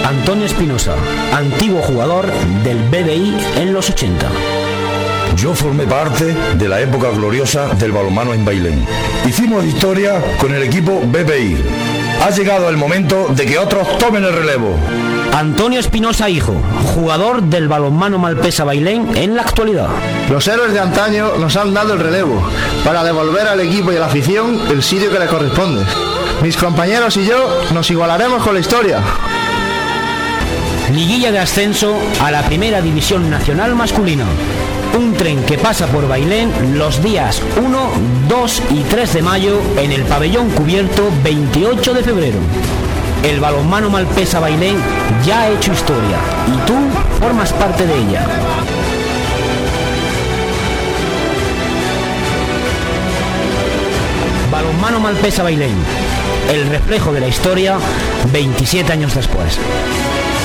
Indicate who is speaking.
Speaker 1: Antonio Espinosa, antiguo jugador del BBI en los 80.
Speaker 2: Yo formé parte de la época gloriosa del balonmano en Bailén. Hicimos historia con el equipo BBI. Ha llegado el momento de que otros tomen el relevo.
Speaker 1: Antonio Espinosa hijo, jugador del balonmano Malpesa Bailén en la actualidad.
Speaker 3: Los héroes de antaño nos han dado el relevo para devolver al equipo y a la afición el sitio que le corresponde. Mis compañeros y yo nos igualaremos con la historia.
Speaker 1: Liguilla de ascenso a la Primera División Nacional masculina. Un tren que pasa por Bailén los días 1, 2 y 3 de mayo en el pabellón cubierto 28 de febrero. El balonmano Malpesa Bailén ya ha hecho historia y tú formas parte de ella. Balonmano Malpesa Bailén, el reflejo de la historia 27 años después.